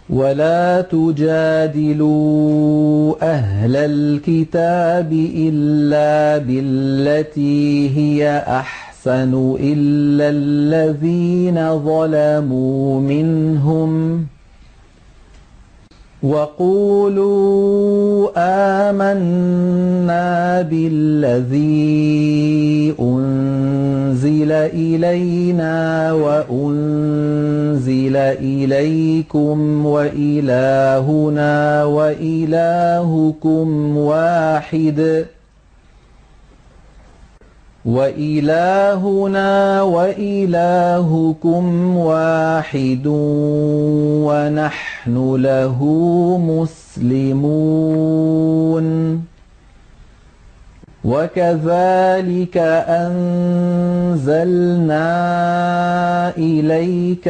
ولا تجادلوا أهل الكتاب إلا بالتي هي أحسن إلا الذين ظلموا منهم وقولوا آمنا بالذي أنزل إلينا وأنزل إليكم وإلهنا وإلهكم واحد ونحن له مسلمون وكذلك أنزلنا إليك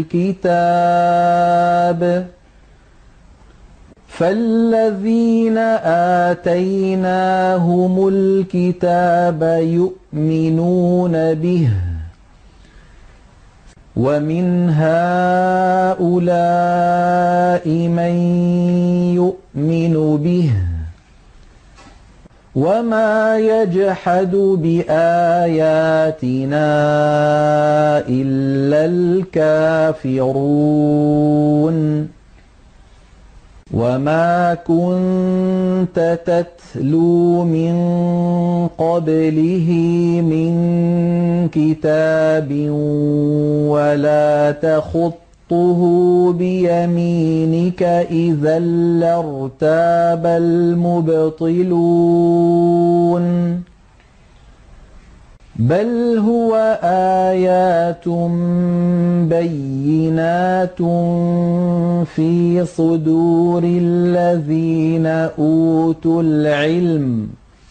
الكتاب فالذين آتيناهم الكتاب يؤمنون به ومن هؤلاء من يؤمن به وما يجحد بآياتنا إلا الكافرون وما كنت تتلو من قبله من كتاب ولا تخطه بيمينك إذا لارتاب المبطلون بل هو آيات بينات في صدور الذين أوتوا العلم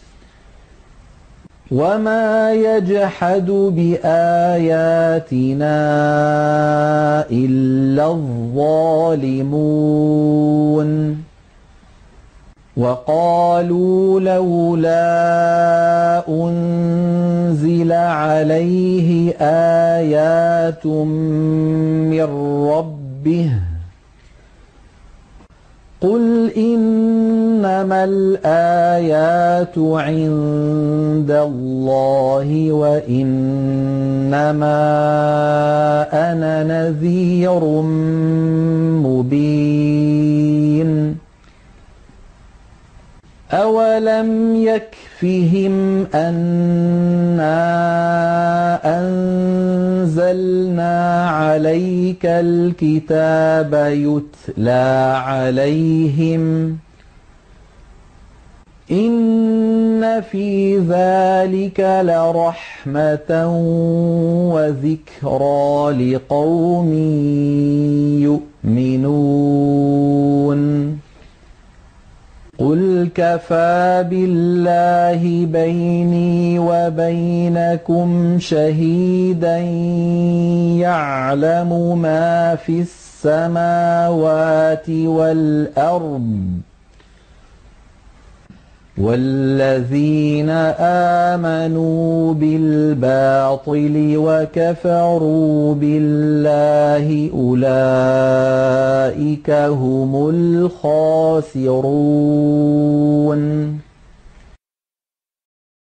وما يجحد بآياتنا إلا الظالمون وقالوا لولا أنزل عليه آيات من ربه قل إنما الآيات عند الله وإنما أنا نذير مبين أولم يكفهم أنا أنزلنا عليك الكتاب يتلى عليهم إن في ذلك لرحمة وذكرى لقوم يؤمنون قل كفى بالله بيني وبينكم شهيدا يعلم ما في السماوات والأرض والذين آمنوا بالباطل وكفروا بالله أولئك هم الخاسرون